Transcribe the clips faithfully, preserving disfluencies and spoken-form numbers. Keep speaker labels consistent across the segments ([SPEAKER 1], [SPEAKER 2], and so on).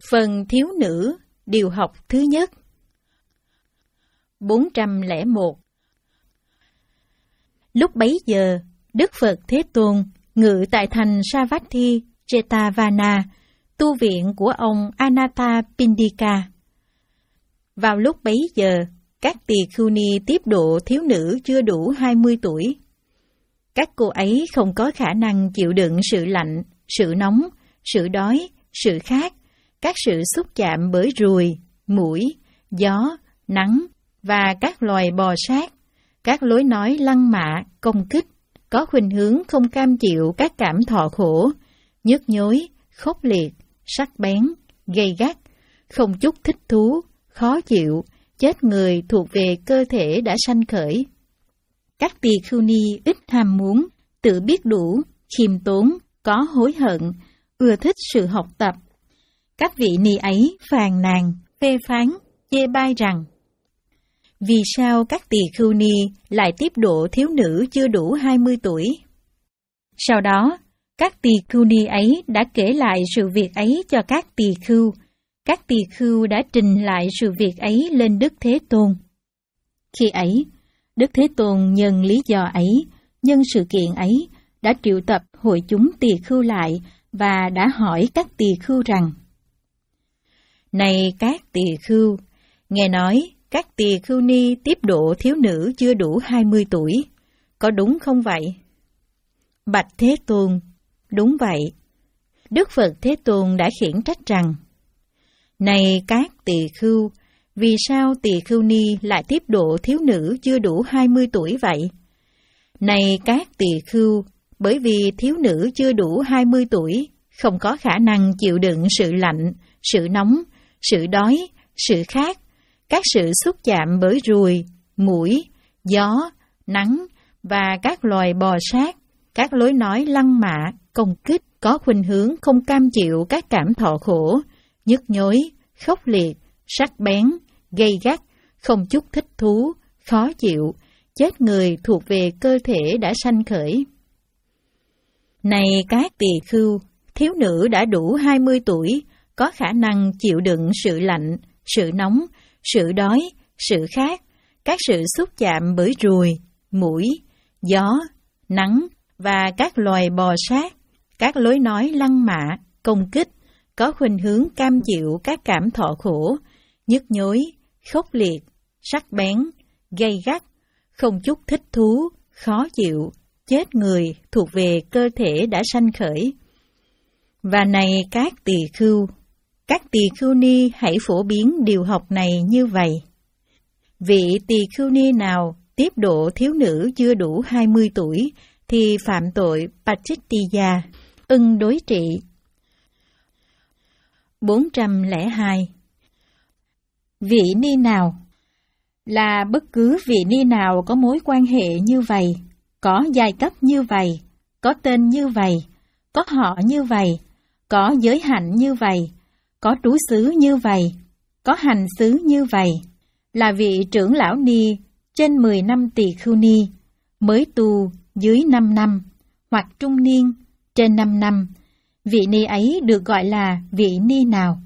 [SPEAKER 1] Phần thiếu nữ, điều học thứ nhất. bốn trăm lẻ một. Lúc bấy giờ, Đức Phật Thế Tôn ngự tại thành Savatthi, Jetavana, tu viện của ông Anathapindika. Vào lúc bấy giờ, các tỳ khưu ni tiếp độ thiếu nữ chưa đủ hai mươi tuổi. Các cô ấy không có khả năng chịu đựng sự lạnh, sự nóng, sự đói, sự khát, các sự xúc chạm bởi ruồi, muỗi, gió, nắng và các loài bò sát, các lối nói lăng mạ, công kích, có khuynh hướng không cam chịu các cảm thọ khổ, nhức nhối, khốc liệt, sắc bén, gay gắt, không chút thích thú, khó chịu, chết người thuộc về cơ thể đã sanh khởi. Các tỳ khưu ni ít ham muốn, tự biết đủ, khiêm tốn, có hối hận, ưa thích sự học tập. Các vị ni ấy phàn nàn, phê phán, chê bai rằng: vì sao các tỳ khưu ni lại tiếp độ thiếu nữ chưa đủ hai mươi tuổi? Sau đó, các tỳ khưu ni ấy đã kể lại sự việc ấy cho các tỳ khưu. Các tỳ khưu đã trình lại sự việc ấy lên Đức Thế Tôn. Khi ấy, Đức Thế Tôn nhân lý do ấy, nhân sự kiện ấy, đã triệu tập hội chúng tỳ khưu lại và đã hỏi các tỳ khưu rằng: này các tỳ khưu, nghe nói các tỳ khưu ni tiếp độ thiếu nữ chưa đủ hai mươi tuổi, có đúng không vậy? Bạch Thế Tôn, đúng vậy. Đức Phật Thế Tôn đã khiển trách rằng: này các tỳ khưu, vì sao tỳ khưu ni lại tiếp độ thiếu nữ chưa đủ hai mươi tuổi vậy? Này các tỳ khưu, bởi vì thiếu nữ chưa đủ hai mươi tuổi, không có khả năng chịu đựng sự lạnh, sự nóng, sự đói, sự khát, các sự xúc chạm bởi ruồi, muỗi, gió, nắng và các loài bò sát, các lối nói lăng mạ, công kích, có khuynh hướng không cam chịu các cảm thọ khổ, nhức nhối, khốc liệt, sắc bén, gay gắt, không chút thích thú, khó chịu, chết người thuộc về cơ thể đã sanh khởi. Này các tỳ khưu, thiếu nữ đã đủ hai mươi tuổi, có khả năng chịu đựng sự lạnh, sự nóng, sự đói, sự khát, các sự xúc chạm bởi ruồi, muỗi, gió, nắng và các loài bò sát, các lối nói lăng mạ, công kích, có khuynh hướng cam chịu các cảm thọ khổ, nhức nhối, khốc liệt, sắc bén, gay gắt, không chút thích thú, khó chịu, chết người thuộc về cơ thể đã sanh khởi. Và này các tỳ khưu, các tỳ khưu ni hãy phổ biến điều học này như vậy. Vị tỳ khưu ni nào tiếp độ thiếu nữ chưa đủ hai mươi tuổi thì phạm tội Pachittiya, ưng đối trị. bốn trăm lẻ hai. Vị ni nào là bất cứ vị ni nào có mối quan hệ như vậy, có giai cấp như vậy, có tên như vậy, có họ như vậy, có giới hạnh như vậy, có trú xứ như vậy, có hành xứ như vậy, là vị trưởng lão ni trên mười năm tỳ khưu ni, mới tu dưới năm năm, hoặc trung niên trên năm năm, vị ni ấy được gọi là vị ni nào?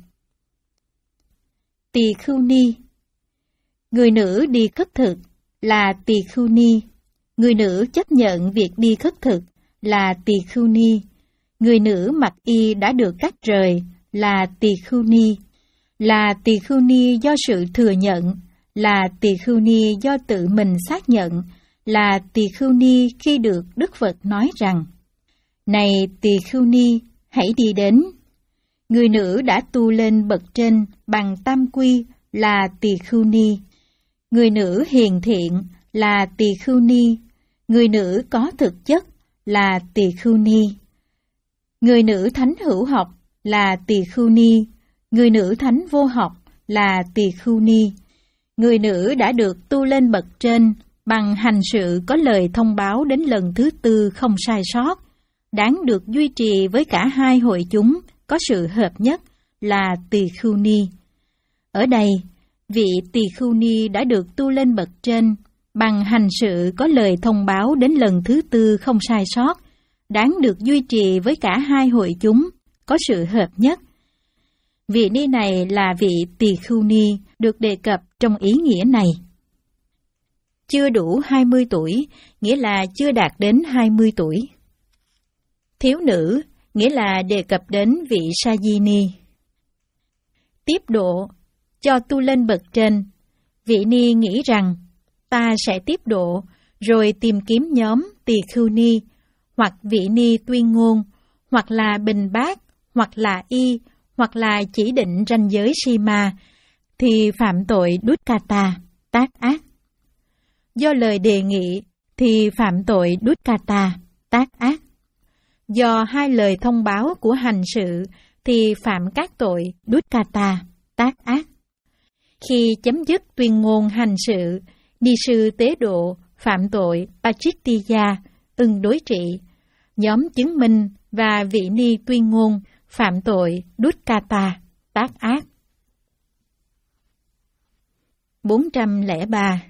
[SPEAKER 1] Tỳ khưu ni. Người nữ đi khất thực là tỳ khưu ni. Người nữ chấp nhận việc đi khất thực là tỳ khưu ni. Người nữ mặc y đã được cắt rời là tỳ khưu ni. Là tỳ khưu ni do sự thừa nhận, là tỳ khưu ni do tự mình xác nhận, là tỳ khưu ni khi được Đức Phật nói rằng: này tỳ khưu ni, hãy đi đến. Người nữ đã tu lên bậc trên bằng tam quy là tỳ khưu ni. Người nữ hiền thiện là tỳ khưu ni. Người nữ có thực chất là tỳ khưu ni. Người nữ thánh hữu học là tỳ khưu ni. Người nữ thánh vô học là tỳ khưu ni. Người nữ đã được tu lên bậc trên bằng hành sự có lời thông báo đến lần thứ tư không sai sót, đáng được duy trì với cả hai hội chúng có sự hợp nhất là tỳ khưu ni. Ở đây, vị tỳ khưu ni đã được tu lên bậc trên bằng hành sự có lời thông báo đến lần thứ tư không sai sót, đáng được duy trì với cả hai hội chúng có sự hợp nhất. Vị ni này là vị tỳ khưu ni được đề cập trong ý nghĩa này. Chưa đủ hai mươi tuổi, nghĩa là chưa đạt đến hai mươi tuổi. Thiếu nữ, nghĩa là đề cập đến vị Sajini. Tiếp độ, cho tu lên bậc trên. Vị ni nghĩ rằng, ta sẽ tiếp độ, rồi tìm kiếm nhóm tỳ khưu ni, hoặc vị ni tuyên ngôn, hoặc là bình bát, hoặc là y, hoặc là chỉ định ranh giới Sima, thì phạm tội Dukkata, tác ác. Do lời đề nghị, thì phạm tội Dukkata, tác ác. Do hai lời thông báo của hành sự, thì phạm các tội Dukkata, tác ác. Khi chấm dứt tuyên ngôn hành sự, ni sư tế độ phạm tội Pachittiya, ưng đối trị. Nhóm chứng minh và vị ni tuyên ngôn phạm tội Dukkata, tác ác. bốn trăm lẻ ba.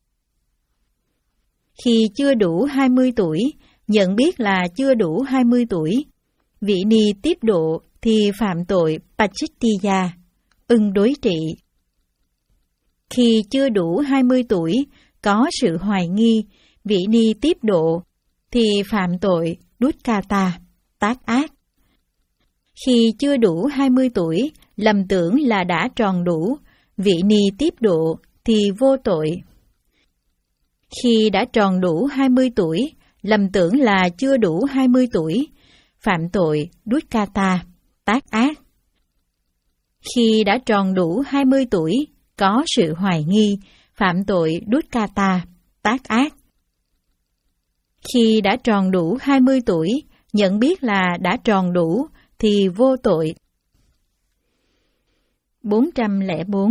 [SPEAKER 1] Khi chưa đủ hai mươi tuổi, nhận biết là chưa đủ hai mươi tuổi, vị ni tiếp độ thì phạm tội Pachittiya, ưng đối trị. Khi chưa đủ hai mươi tuổi, có sự hoài nghi, vị ni tiếp độ thì phạm tội Dukkata, tác ác. Khi chưa đủ hai mươi tuổi, lầm tưởng là đã tròn đủ, vị ni tiếp độ thì vô tội. Khi đã tròn đủ hai mươi tuổi, lầm tưởng là chưa đủ hai mươi tuổi, phạm tội Dukkata, tác ác. Khi đã tròn đủ hai mươi tuổi, có sự hoài nghi, phạm tội Dukkata, tác ác. Khi đã tròn đủ hai mươi tuổi, nhận biết là đã tròn đủ, thì vô tội. bốn trăm lẻ bốn.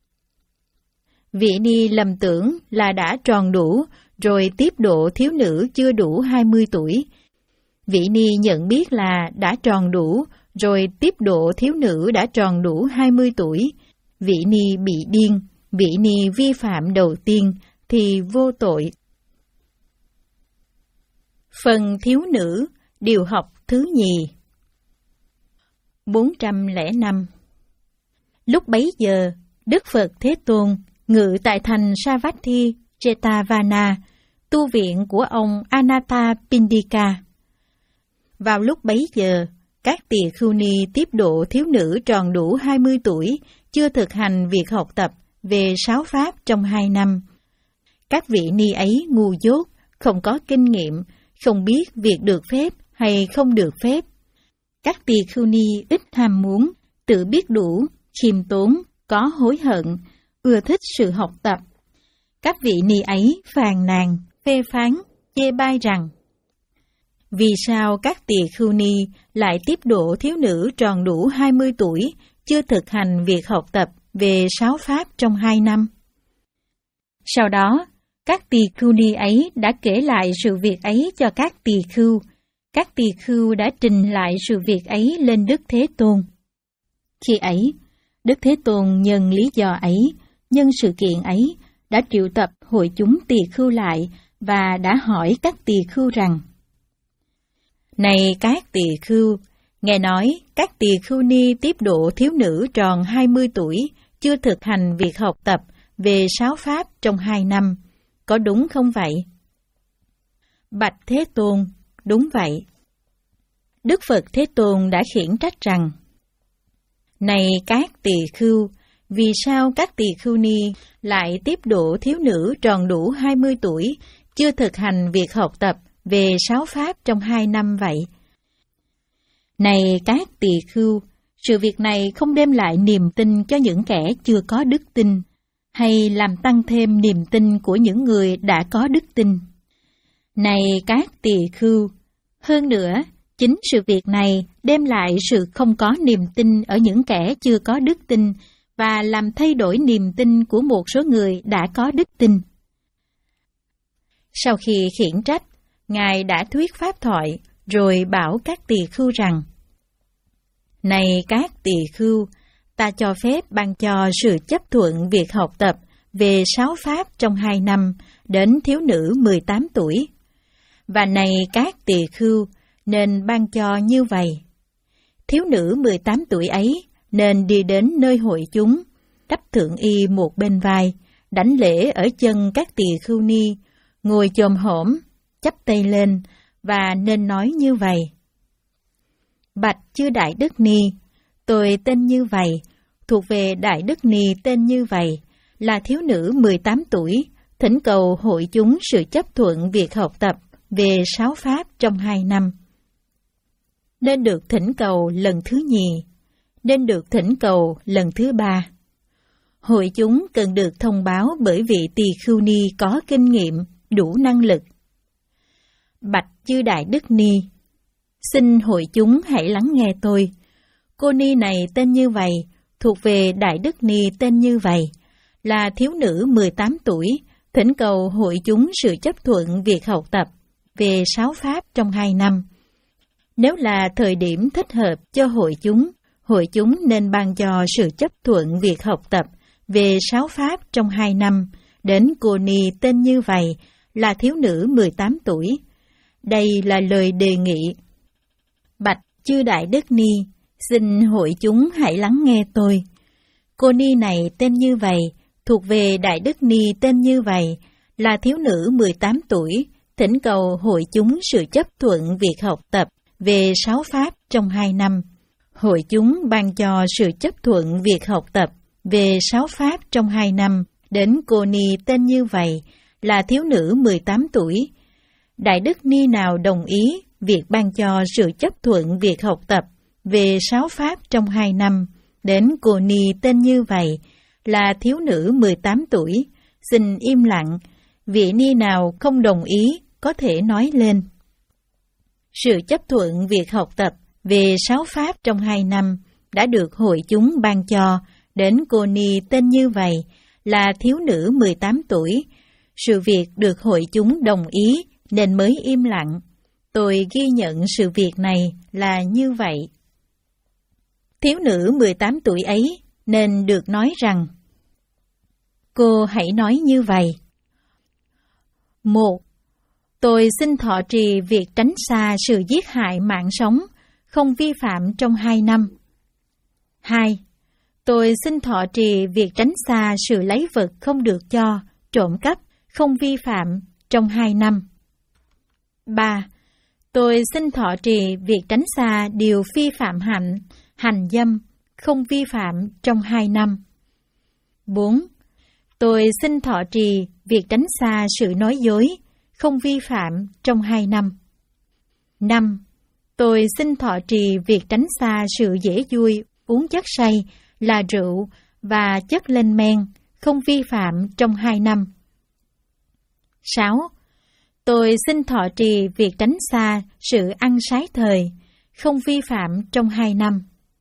[SPEAKER 1] Vị ni lầm tưởng là đã tròn đủ, rồi tiếp độ thiếu nữ chưa đủ hai mươi tuổi. Vị ni nhận biết là đã tròn đủ, rồi tiếp độ thiếu nữ đã tròn đủ hai mươi tuổi. Vị ni bị điên, vị ni vi phạm đầu tiên, thì vô tội. Phần thiếu nữ, điều học thứ nhì. bốn trăm lẻ năm. Lúc bấy giờ, Đức Phật Thế Tôn ngự tại thành Savatthi, Jetavana, tu viện của ông Anathapindika. Vào lúc bấy giờ, các tỳ khưu ni tiếp độ thiếu nữ tròn đủ hai mươi tuổi, chưa thực hành việc học tập về sáu pháp trong hai năm. Các vị ni ấy ngu dốt, không có kinh nghiệm, không biết việc được phép hay không được phép. Các tỳ khưu ni ít ham muốn, tự biết đủ, khiêm tốn, có hối hận, ưa thích sự học tập. Các vị ni ấy phàn nàn, phê phán, chê bai rằng: vì sao các tỳ khưu ni lại tiếp độ thiếu nữ tròn đủ hai mươi tuổi, chưa thực hành việc học tập về sáu pháp trong hai năm? Sau đó, các tỳ khưu ni ấy đã kể lại sự việc ấy cho các tỳ khưu. Các tỳ khưu đã trình lại sự việc ấy lên Đức Thế Tôn. Khi ấy, Đức Thế Tôn nhân lý do ấy, nhân sự kiện ấy, đã triệu tập hội chúng tỳ khưu lại và đã hỏi các tỳ khưu rằng: này các tỳ khưu, nghe nói các tỳ khưu ni tiếp độ thiếu nữ tròn hai mươi tuổi, chưa thực hành việc học tập về sáu pháp trong hai năm, có đúng không vậy? Bạch Thế Tôn, đúng vậy. Đức Phật Thế Tôn đã khiển trách rằng: này các tỳ khưu, vì sao các tỳ khưu ni lại tiếp độ thiếu nữ tròn đủ hai mươi tuổi, chưa thực hành việc học tập về sáu pháp trong hai năm vậy? Này các tỳ khưu, sự việc này không đem lại niềm tin cho những kẻ chưa có đức tin, hay làm tăng thêm niềm tin của những người đã có đức tin. Này các tỳ khưu, hơn nữa, chính sự việc này đem lại sự không có niềm tin ở những kẻ chưa có đức tin và làm thay đổi niềm tin của một số người đã có đức tin. Sau khi khiển trách, Ngài đã thuyết pháp thoại, rồi bảo các tỳ khưu rằng: này các tỳ khưu, ta cho phép ban cho sự chấp thuận việc học tập về sáu pháp trong hai năm đến thiếu nữ mười tám tuổi. Và này các tỳ khưu, nên ban cho như vậy. Thiếu nữ mười tám tuổi ấy nên đi đến nơi hội chúng, đắp thượng y một bên vai, đảnh lễ ở chân các tỳ khưu ni, ngồi chồm hổm, chắp tay lên, và nên nói như vậy. Bạch chư Đại Đức Ni, tôi tên như vậy, thuộc về Đại Đức Ni tên như vậy, là thiếu nữ mười tám tuổi, thỉnh cầu hội chúng sự chấp thuận việc học tập về sáu pháp trong hai năm. Nên được thỉnh cầu lần thứ nhì, nên được thỉnh cầu lần thứ ba. Hội chúng cần được thông báo bởi vị tỳ khưu ni có kinh nghiệm, đủ năng lực. Bạch chư Đại Đức Ni, xin hội chúng hãy lắng nghe tôi. Cô ni này tên như vậy, thuộc về Đại Đức Ni tên như vậy, là thiếu nữ mười tám tuổi, thỉnh cầu hội chúng sự chấp thuận việc học tập về sáu pháp trong hai năm. Nếu là thời điểm thích hợp cho hội chúng, hội chúng nên ban cho sự chấp thuận việc học tập về sáu pháp trong hai năm đến cô ni tên như vậy, là thiếu nữ mười tám tuổi. Đây là lời đề nghị. Bạch chư Đại Đức Ni, xin hội chúng hãy lắng nghe tôi. Cô ni này tên như vậy, thuộc về Đại Đức Ni tên như vậy, là thiếu nữ mười tám tuổi, thỉnh cầu hội chúng sự chấp thuận việc học tập về sáu pháp trong hai năm. Hội chúng ban cho sự chấp thuận việc học tập về sáu pháp trong hai năm đến cô ni tên như vậy, là thiếu nữ mười tám tuổi. Đại Đức Ni nào đồng ý việc ban cho sự chấp thuận việc học tập về sáu pháp trong hai năm đến cô ni tên như vậy, là thiếu nữ mười tám tuổi, xin im lặng. Vị ni nào không đồng ý có thể nói lên. Sự chấp thuận việc học tập về sáu pháp trong hai năm đã được hội chúng ban cho đến cô ni tên như vậy, là thiếu nữ mười tám tuổi. Sự việc được hội chúng đồng ý nên mới im lặng. Tôi ghi nhận sự việc này là như vậy. Thiếu nữ mười tám tuổi ấy nên được nói rằng: cô hãy nói như vậy. Một, tôi xin thọ trì việc tránh xa sự giết hại mạng sống, không vi phạm trong hai năm. Hai, tôi xin thọ trì việc tránh xa sự lấy vật không được cho, trộm cắp, không vi phạm trong hai năm. Ba, tôi xin thọ trì việc tránh xa điều phi phạm hạnh, hành dâm, không vi phạm trong hai năm. Bốn, tôi xin thọ trì việc tránh xa sự nói dối, không vi phạm trong hai năm. Năm, tôi xin thọ trì việc tránh xa sự dễ vui, uống chất say là rượu và chất lên men, không vi phạm trong hai năm. Sáu, tôi xin thọ trì việc tránh xa sự ăn sái thời, không vi phạm trong hai năm.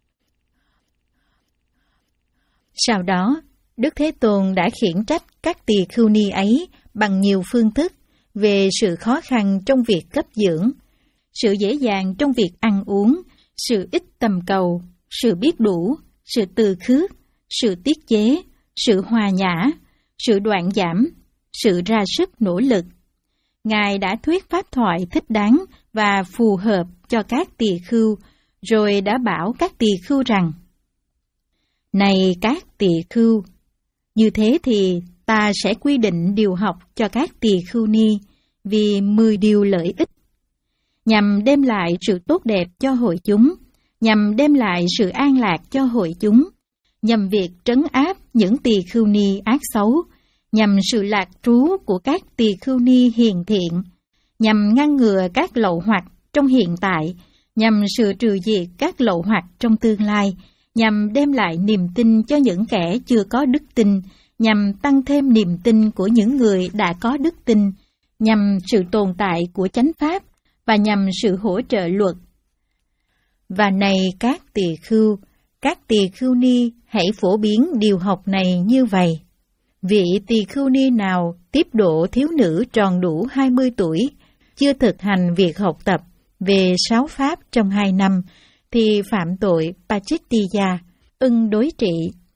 [SPEAKER 1] Sau đó, Đức Thế Tôn đã khiển trách các tỳ khưu ni ấy bằng nhiều phương thức về sự khó khăn trong việc cấp dưỡng, sự dễ dàng trong việc ăn uống, sự ít tầm cầu, sự biết đủ, sự từ khước, sự tiết chế, sự hòa nhã, sự đoạn giảm, sự ra sức nỗ lực. Ngài đã thuyết pháp thoại thích đáng và phù hợp cho các tỳ khưu, rồi đã bảo các tỳ khưu rằng: này các tỳ khưu, như thế thì ta sẽ quy định điều học cho các tỳ khưu ni vì mười điều lợi ích, nhằm đem lại sự tốt đẹp cho hội chúng, nhằm đem lại sự an lạc cho hội chúng, nhằm việc trấn áp những tỳ khưu ni ác xấu, nhằm sự lạc trú của các tỳ khưu ni hiền thiện, nhằm ngăn ngừa các lậu hoặc trong hiện tại, nhằm sự trừ diệt các lậu hoặc trong tương lai, nhằm đem lại niềm tin cho những kẻ chưa có đức tin, nhằm tăng thêm niềm tin của những người đã có đức tin, nhằm sự tồn tại của chánh pháp và nhằm sự hỗ trợ luật. Và này các tỳ khưu, các tỳ khưu ni hãy phổ biến điều học này như vậy. Vị tỳ khưu ni nào tiếp độ thiếu nữ tròn đủ hai mươi tuổi, chưa thực hành việc học tập về sáu pháp trong hai năm, thì phạm tội Pachittiya, ưng đối trị.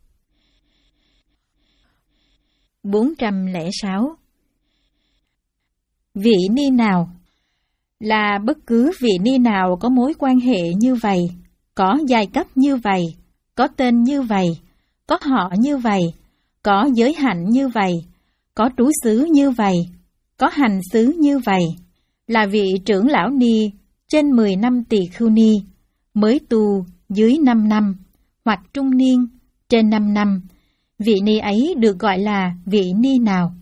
[SPEAKER 1] bốn trăm lẻ sáu. Vị ni nào là bất cứ vị ni nào có mối quan hệ như vậy, có giai cấp như vậy, có tên như vậy, có họ như vậy, có giới hạnh như vậy, có trú xứ như vậy, có hành xứ như vậy, là vị trưởng lão ni trên mười năm tỳ khưu ni, mới tu dưới năm năm, hoặc trung niên trên năm năm, vị ni ấy được gọi là vị ni nào?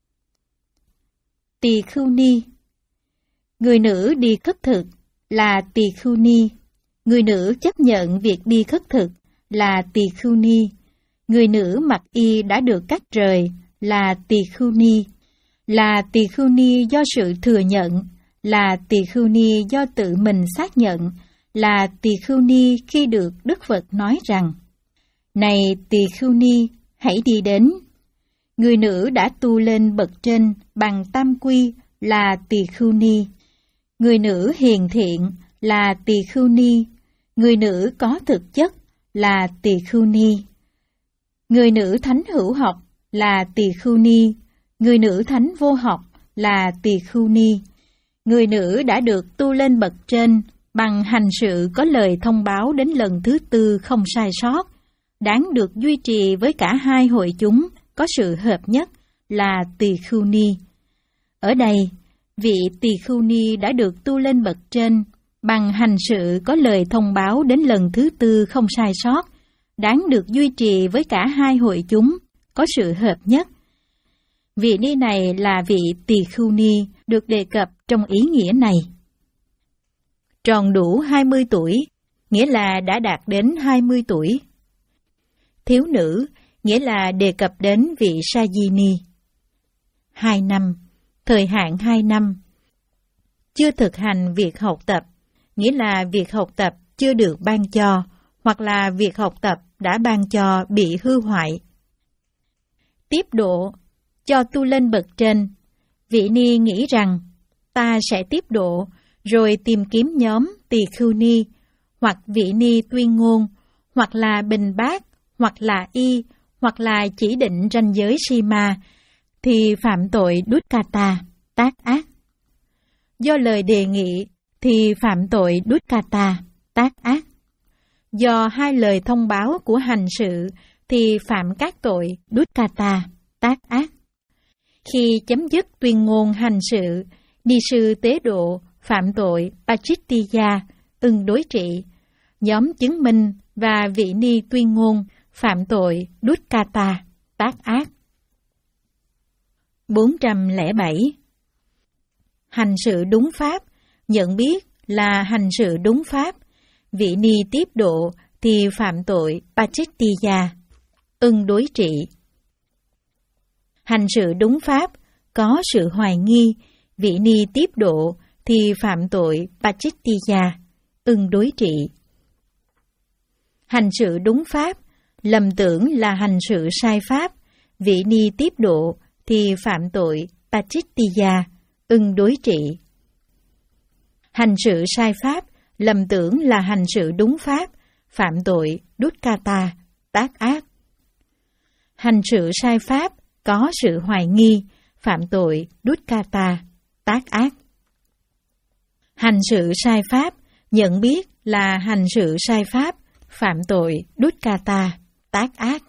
[SPEAKER 1] Tỳ khưu ni. Người nữ đi khất thực là tỳ khưu ni. Người nữ chấp nhận việc đi khất thực là tỳ khưu ni. Người nữ mặc y đã được cắt rời là tỳ khưu ni. Là tỳ khưu ni do sự thừa nhận, là tỳ khưu ni do tự mình xác nhận, là tỳ khưu ni khi được Đức Phật nói rằng: Này tỳ khưu ni, hãy đi đến. Người nữ đã tu lên bậc trên bằng tam quy là tỳ khưu ni. Người nữ hiền thiện là tỳ khưu ni. Người nữ có thực chất là tỳ khưu ni. Người nữ thánh hữu học là tỳ khưu ni. Người nữ thánh vô học là tỳ khưu ni. Người nữ đã được tu lên bậc trên bằng hành sự có lời thông báo đến lần thứ tư không sai sót, đáng được duy trì với cả hai hội chúng có sự hợp nhất là tỳ khưu ni. Ở đây, vị tỳ khưu ni đã được tu lên bậc trên bằng hành sự có lời thông báo đến lần thứ tư không sai sót, đáng được duy trì với cả hai hội chúng có sự hợp nhất. Vị ni này là vị tỳ khưu ni được đề cập trong ý nghĩa này. Tròn đủ hai mươi tuổi, nghĩa là đã đạt đến hai mươi tuổi. Thiếu nữ, nghĩa là đề cập đến vị Sajini. Hai năm, thời hạn hai năm. Chưa thực hành việc học tập, nghĩa là việc học tập chưa được ban cho, hoặc là việc học tập đã ban cho bị hư hoại. Tiếp độ, cho tu lên bậc trên. Vị ni nghĩ rằng, ta sẽ tiếp độ, rồi tìm kiếm nhóm tỳ khưu ni, hoặc vị ni tuyên ngôn, hoặc là bình bát, hoặc là y, hoặc là chỉ định ranh giới Sima, thì phạm tội Dukkata, tác ác. Do lời đề nghị, thì phạm tội Dukkata, tác ác. Do hai lời thông báo của hành sự, thì phạm các tội Dukkata, tác ác. Khi chấm dứt tuyên ngôn hành sự, ni sư tế độ phạm tội Pachittiya, ưng đối trị. Nhóm chứng minh và vị ni tuyên ngôn phạm tội Dukkata, tác ác. bốn trăm lẻ bảy. Hành sự đúng pháp, nhận biết là hành sự đúng pháp. Vị ni tiếp độ thì phạm tội Pachittiya, ưng đối trị. Hành sự đúng pháp, có sự hoài nghi, vị ni tiếp độ thì phạm tội Pachittiya, ưng đối trị. Hành sự đúng pháp, lầm tưởng là hành sự sai pháp, vị ni tiếp độ thì phạm tội Pachittiya, ưng đối trị. Hành sự sai pháp, lầm tưởng là hành sự đúng pháp, phạm tội Dukkata, tác ác. Hành sự sai pháp, có sự hoài nghi, phạm tội Dukkata, tác ác. Hành sự sai pháp, nhận biết là hành sự sai pháp, phạm tội Dukkata, tác ác.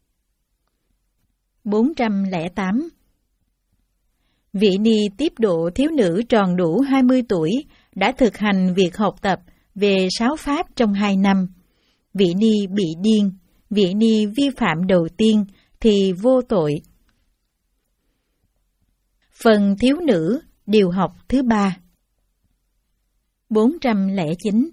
[SPEAKER 1] bốn trăm lẻ tám. Vị ni tiếp độ thiếu nữ tròn đủ hai mươi tuổi đã thực hành việc học tập về sáu pháp trong hai năm. Vị ni bị điên, vị ni vi phạm đầu tiên thì vô tội. Phần thiếu nữ, điều học thứ ba. bốn trăm lẻ chín.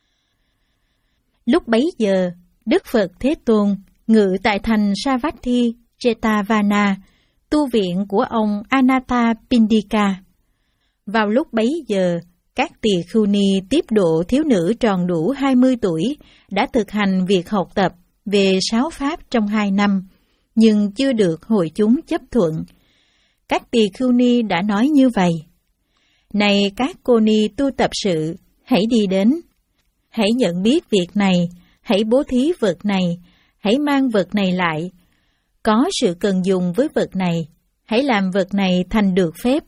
[SPEAKER 1] Lúc bấy giờ, Đức Phật Thế Tôn ngự tại thành Savatthi, Jetavana, tu viện của ông Anathapindika. Vào lúc bấy giờ, các tỳ khưu ni tiếp độ thiếu nữ tròn đủ hai mươi tuổi đã thực hành việc học tập về sáu pháp trong hai năm, nhưng chưa được hội chúng chấp thuận. Các tỳ khưu ni đã nói như vậy: Này các cô ni tu tập sự, hãy đi đến. Hãy nhận biết việc này, hãy bố thí vật này, hãy mang vật này lại. Có sự cần dùng với vật này, hãy làm vật này thành được phép.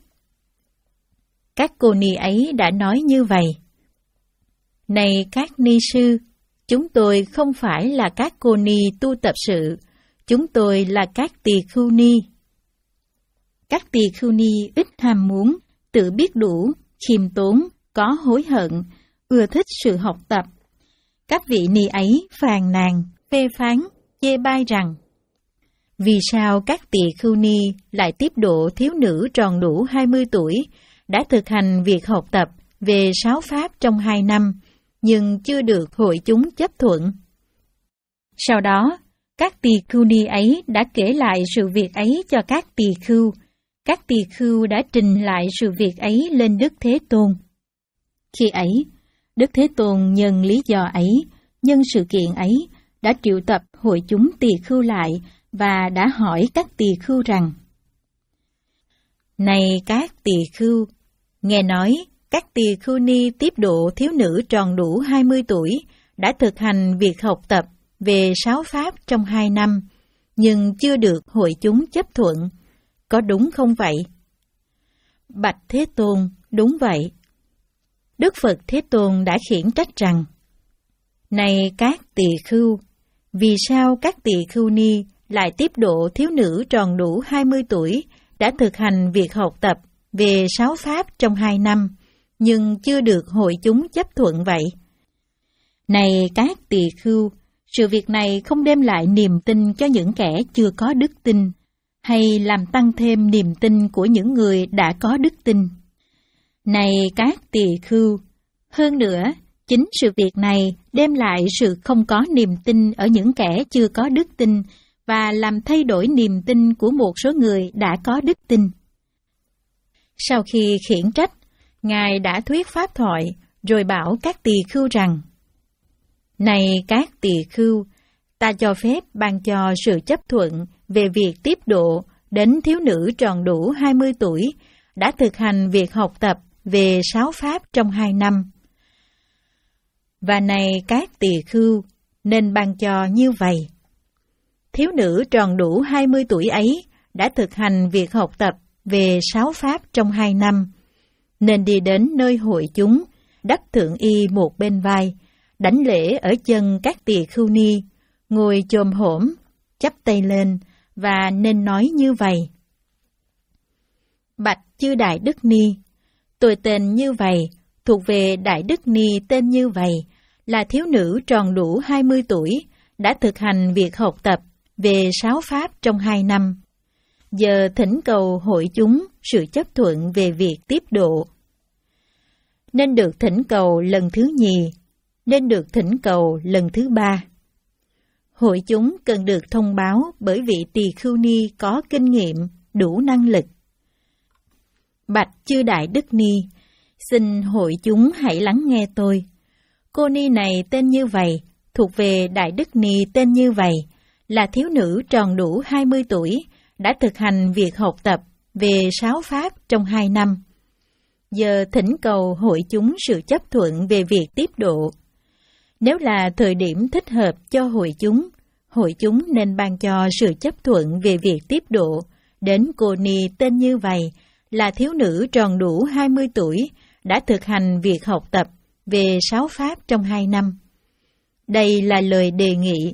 [SPEAKER 1] Các cô ni ấy đã nói như vậy: Này các ni sư, Chúng tôi không phải là các cô ni tu tập sự, chúng tôi là các tỳ khưu ni. Các tỳ khưu ni ít ham muốn, tự biết đủ, khiêm tốn, có hối hận, ưa thích sự học tập. Các vị ni ấy phàn nàn, phê phán, chê bai rằng: vì sao các tỳ khưu ni lại tiếp độ thiếu nữ tròn đủ hai mươi tuổi, đã thực hành việc học tập về sáu pháp trong hai năm, nhưng chưa được hội chúng chấp thuận? Sau đó, các tỳ khưu ni ấy đã kể lại sự việc ấy cho các tỳ khưu. Các tỳ khưu đã trình lại sự việc ấy lên Đức Thế Tôn. Khi ấy, Đức Thế Tôn nhân lý do ấy, nhân sự kiện ấy, đã triệu tập hội chúng tỳ khưu lại và đã hỏi các tỳ khưu rằng: này các tỳ khưu, nghe nói các tỳ khưu ni tiếp độ thiếu nữ tròn đủ hai mươi tuổi đã thực hành việc học tập về sáu pháp trong hai năm, nhưng chưa được hội chúng chấp thuận. Có đúng không vậy? Bạch Thế Tôn, đúng vậy. Đức Phật Thế Tôn đã khiển trách rằng: này các tỳ khưu, vì sao các tỳ khưu ni lại tiếp độ thiếu nữ tròn đủ hai mươi tuổi đã thực hành việc học tập về sáu pháp trong hai năm, nhưng chưa được hội chúng chấp thuận vậy? Này các tỳ khưu, sự việc này không đem lại niềm tin cho những kẻ chưa có đức tin, hay làm tăng thêm niềm tin của những người đã có đức tin. Này các tỳ khưu, hơn nữa, chính sự việc này đem lại sự không có niềm tin ở những kẻ chưa có đức tin và làm thay đổi niềm tin của một số người đã có đức tin. Sau khi khiển trách, Ngài đã thuyết pháp thoại, rồi bảo các tỳ khưu rằng: này các tỳ khưu, ta cho phép ban cho sự chấp thuận về việc tiếp độ đến thiếu nữ tròn đủ hai mươi tuổi đã thực hành việc học tập về sáu pháp trong hai năm. Và này các tỳ khưu, nên ban cho như vậy. Thiếu nữ tròn đủ hai mươi tuổi ấy đã thực hành việc học tập về sáu pháp trong hai năm, nên đi đến nơi hội chúng, đắp thượng y một bên vai, đảnh lễ ở chân các tỳ khưu ni, ngồi chồm hổm, chắp tay lên, và nên nói như vậy: bạch chư Đại Đức Ni, tôi tên như vậy, thuộc về Đại Đức Ni tên như vậy, là thiếu nữ tròn đủ hai mươi tuổi, đã thực hành việc học tập về sáu pháp trong hai năm. Giờ thỉnh cầu hội chúng sự chấp thuận về việc tiếp độ. Nên được thỉnh cầu lần thứ nhì, nên được thỉnh cầu lần thứ ba. Hội chúng cần được thông báo bởi vị tỳ khưu ni có kinh nghiệm, đủ năng lực. Bạch chư Đại Đức Ni, xin hội chúng hãy lắng nghe tôi. Cô ni này tên như vậy, thuộc về Đại Đức Ni tên như vậy, là thiếu nữ tròn đủ hai mươi tuổi, đã thực hành việc học tập về sáu pháp trong hai năm. Giờ thỉnh cầu hội chúng sự chấp thuận về việc tiếp độ. Nếu là thời điểm thích hợp cho hội chúng, hội chúng nên ban cho sự chấp thuận về việc tiếp độ đến cô ni tên như vậy, là thiếu nữ tròn đủ hai mươi tuổi, đã thực hành việc học tập về sáu pháp trong hai năm. Đây là lời đề nghị.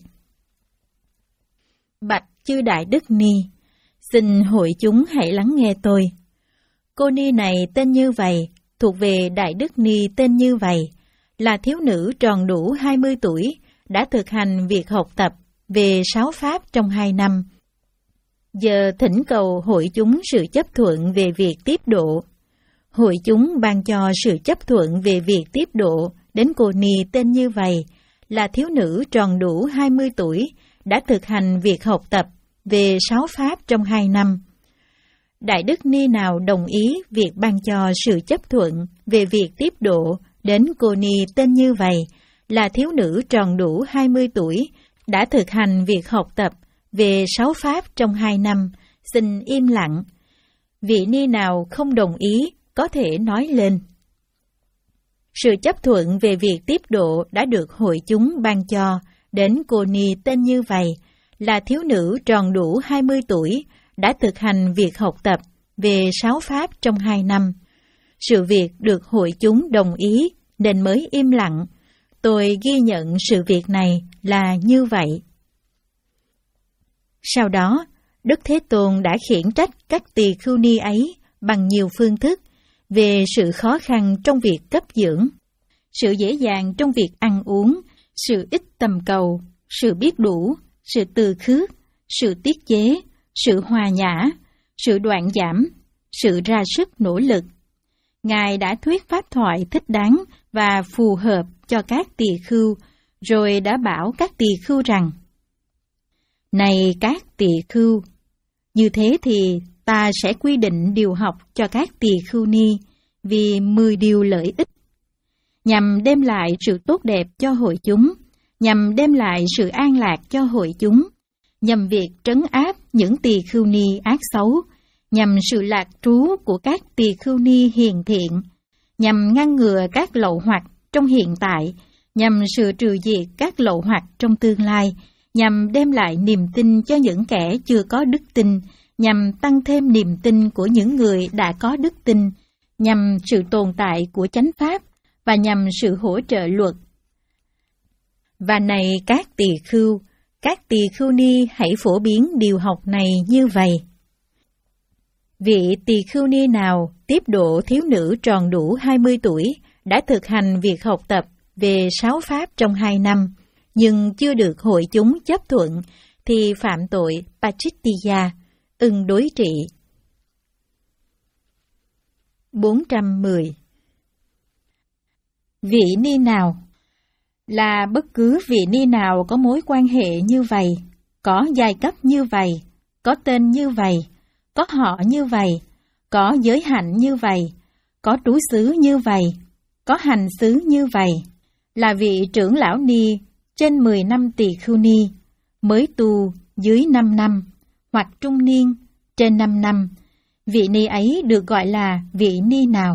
[SPEAKER 1] Bạch chư Đại Đức Ni, xin hội chúng hãy lắng nghe tôi. Cô ni này tên như vậy, thuộc về Đại Đức Ni tên như vậy, là thiếu nữ tròn đủ hai mươi tuổi, đã thực hành việc học tập về sáu pháp trong hai năm. Giờ thỉnh cầu hội chúng sự chấp thuận về việc tiếp độ. Hội chúng ban cho sự chấp thuận về việc tiếp độ đến cô ni tên như vậy, là thiếu nữ tròn đủ hai mươi tuổi, đã thực hành việc học tập về sáu pháp trong hai năm. Đại Đức Ni nào đồng ý việc ban cho sự chấp thuận về việc tiếp độ đến cô ni tên như vậy, là thiếu nữ tròn đủ hai mươi tuổi, đã thực hành việc học tập về sáu pháp trong hai năm, xin im lặng. Vị ni nào không đồng ý có thể nói lên. Sự chấp thuận về việc tiếp độ đã được hội chúng ban cho đến cô ni tên như vậy, là thiếu nữ tròn đủ hai mươi tuổi, đã thực hành việc học tập về sáu pháp trong hai năm. Sự việc được hội chúng đồng ý nên mới im lặng. tôi ghi nhận sự việc này là như vậy. Sau đó, Đức Thế Tôn đã khiển trách các tỳ khưu ni ấy bằng nhiều phương thức về sự khó khăn trong việc cấp dưỡng, sự dễ dàng trong việc ăn uống, sự ít tầm cầu, sự biết đủ, sự từ khước, sự tiết chế, sự hòa nhã, sự đoạn giảm, sự ra sức nỗ lực. Ngài đã thuyết pháp thoại thích đáng và phù hợp cho các tỳ khưu, rồi đã bảo các tỳ khưu rằng: Này các tỳ khưu, như thế thì ta sẽ quy định điều học cho các tỳ khưu ni vì mười điều lợi ích, nhằm đem lại sự tốt đẹp cho hội chúng, nhằm đem lại sự an lạc cho hội chúng, nhằm việc trấn áp những tỳ khưu ni ác xấu, nhằm sự lạc trú của các tỳ khưu ni hiền thiện, nhằm ngăn ngừa các lậu hoặc trong hiện tại, nhằm sự trừ diệt các lậu hoặc trong tương lai, nhằm đem lại niềm tin cho những kẻ chưa có đức tin, nhằm tăng thêm niềm tin của những người đã có đức tin, nhằm sự tồn tại của chánh pháp và nhằm sự hỗ trợ luật. Và này các tỳ khưu, các tỳ khưu ni hãy phổ biến điều học này như vậy. Vị tỳ khưu ni nào tiếp độ thiếu nữ tròn đủ hai mươi tuổi đã thực hành việc học tập về sáu pháp trong hai năm, nhưng chưa được hội chúng chấp thuận, thì phạm tội Pachittiya, ưng đối trị. bốn trăm mười. Vị ni nào là bất cứ vị ni nào có mối quan hệ như vậy, có giai cấp như vậy, có tên như vậy, có họ như vậy, có giới hạnh như vậy, có trú xứ như vậy, có hành xứ như vậy, là vị trưởng lão ni trên mười năm tỳ khưu ni, mới tu dưới năm năm, hoặc trung niên trên năm năm, vị ni ấy được gọi là vị ni nào?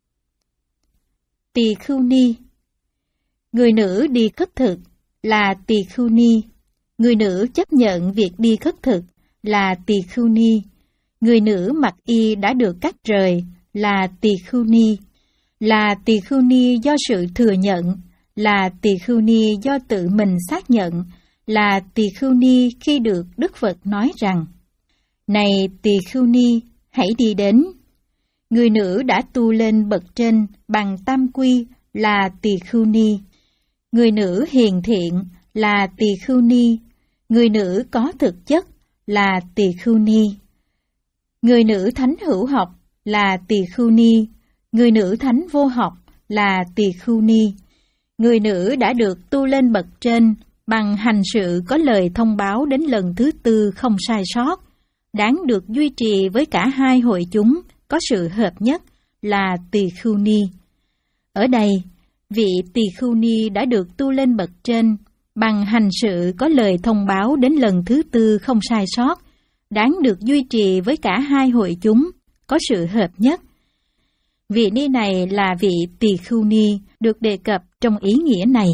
[SPEAKER 1] Tỳ khưu ni. Người nữ đi khất thực là tỳ khưu ni, người nữ chấp nhận việc đi khất thực là tỳ khưu ni, người nữ mặc y đã được cắt rời là tỳ khưu ni, là tỳ khưu ni do sự thừa nhận, là tỳ khưu ni do tự mình xác nhận, là tỳ khưu ni khi được Đức Phật nói rằng: Này tỳ khưu ni, hãy đi đến. Người nữ đã tu lên bậc trên bằng tam quy là tỳ khưu ni, người nữ hiền thiện là tỳ khưu ni, người nữ có thực chất là tỳ khưu ni, người nữ thánh hữu học là tỳ khưu ni, người nữ thánh vô học là tỳ khưu ni, người nữ đã được tu lên bậc trên bằng hành sự có lời thông báo đến lần thứ tư không sai sót, đáng được duy trì với cả hai hội chúng có sự hợp nhất là tỳ khưu ni. Ở đây, vị tỳ khưu ni đã được tu lên bậc trên bằng hành sự có lời thông báo đến lần thứ tư không sai sót, đáng được duy trì với cả hai hội chúng có sự hợp nhất. Vị ni này là vị tỳ khưu ni được đề cập trong ý nghĩa này.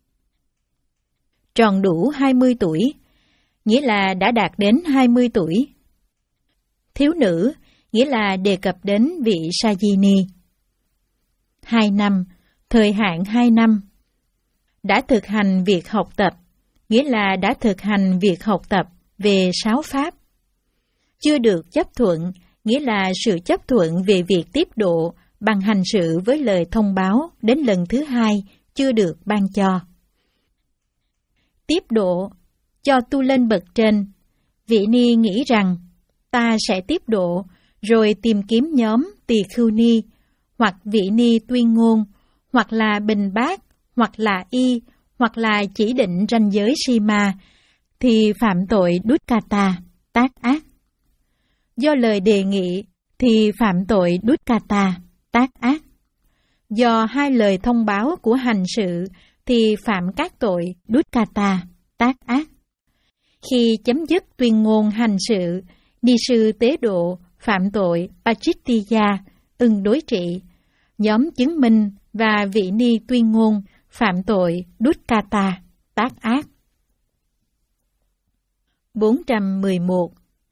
[SPEAKER 1] Tròn đủ hai mươi tuổi, nghĩa là đã đạt đến hai mươi tuổi. Thiếu nữ, nghĩa là đề cập đến vị Sajini. Hai năm, thời hạn hai năm. Đã thực hành việc học tập, nghĩa là đã thực hành việc học tập về sáu pháp. Chưa được chấp thuận, nghĩa là sự chấp thuận về việc tiếp độ bằng hành sự với lời thông báo đến lần thứ hai chưa được ban cho. Tiếp độ, cho tu lên bậc trên, vị ni nghĩ rằng ta sẽ tiếp độ, rồi tìm kiếm nhóm tỳ khưu ni, hoặc vị ni tuyên ngôn, hoặc là bình bát, hoặc là y, hoặc là chỉ định ranh giới sima, thì phạm tội dukkata, tác ác. Do lời đề nghị thì phạm tội dukkata, tác ác. Do hai lời thông báo của hành sự thì phạm các tội dukkata, tác ác. Khi chấm dứt tuyên ngôn hành sự, ni sư tế độ phạm tội Pachittiya, ưng đối trị. Nhóm chứng minh và vị ni tuyên ngôn phạm tội dukkata, tác ác. bốn trăm mười một.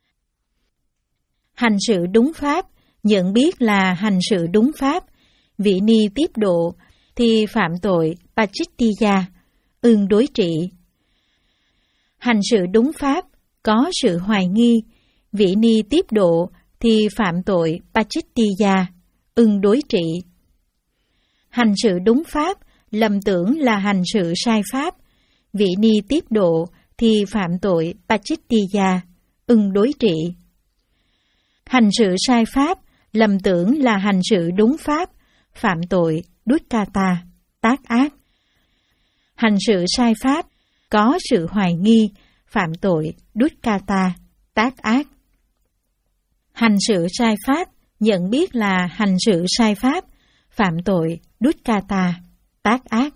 [SPEAKER 1] Hành sự đúng pháp, nhận biết là hành sự đúng pháp, vị ni tiếp độ thì phạm tội Pachittiya, ưng đối trị. Hành sự đúng pháp, có sự hoài nghi, vị ni tiếp độ thì phạm tội Pachittiya, ưng đối trị. Hành sự đúng pháp, lầm tưởng là hành sự sai pháp, vị ni tiếp độ thì phạm tội Pachittiya, ưng đối trị. Hành sự sai pháp, lầm tưởng là hành sự đúng pháp, phạm tội Dukkata, tác ác. Hành sự sai pháp, có sự hoài nghi, phạm tội Dukkata, tác ác. Hành sự sai pháp, nhận biết là hành sự sai pháp, phạm tội Dukkata, tác ác.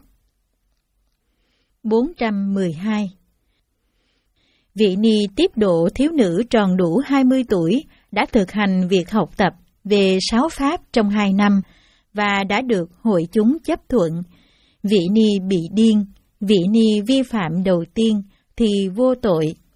[SPEAKER 1] bốn trăm mười hai. Vị ni tiếp độ thiếu nữ tròn đủ hai mươi tuổi đã thực hành việc học tập về sáu pháp trong hai năm và đã được hội chúng chấp thuận. Vị ni bị điên, vị ni vi phạm đầu tiên thì vô tội.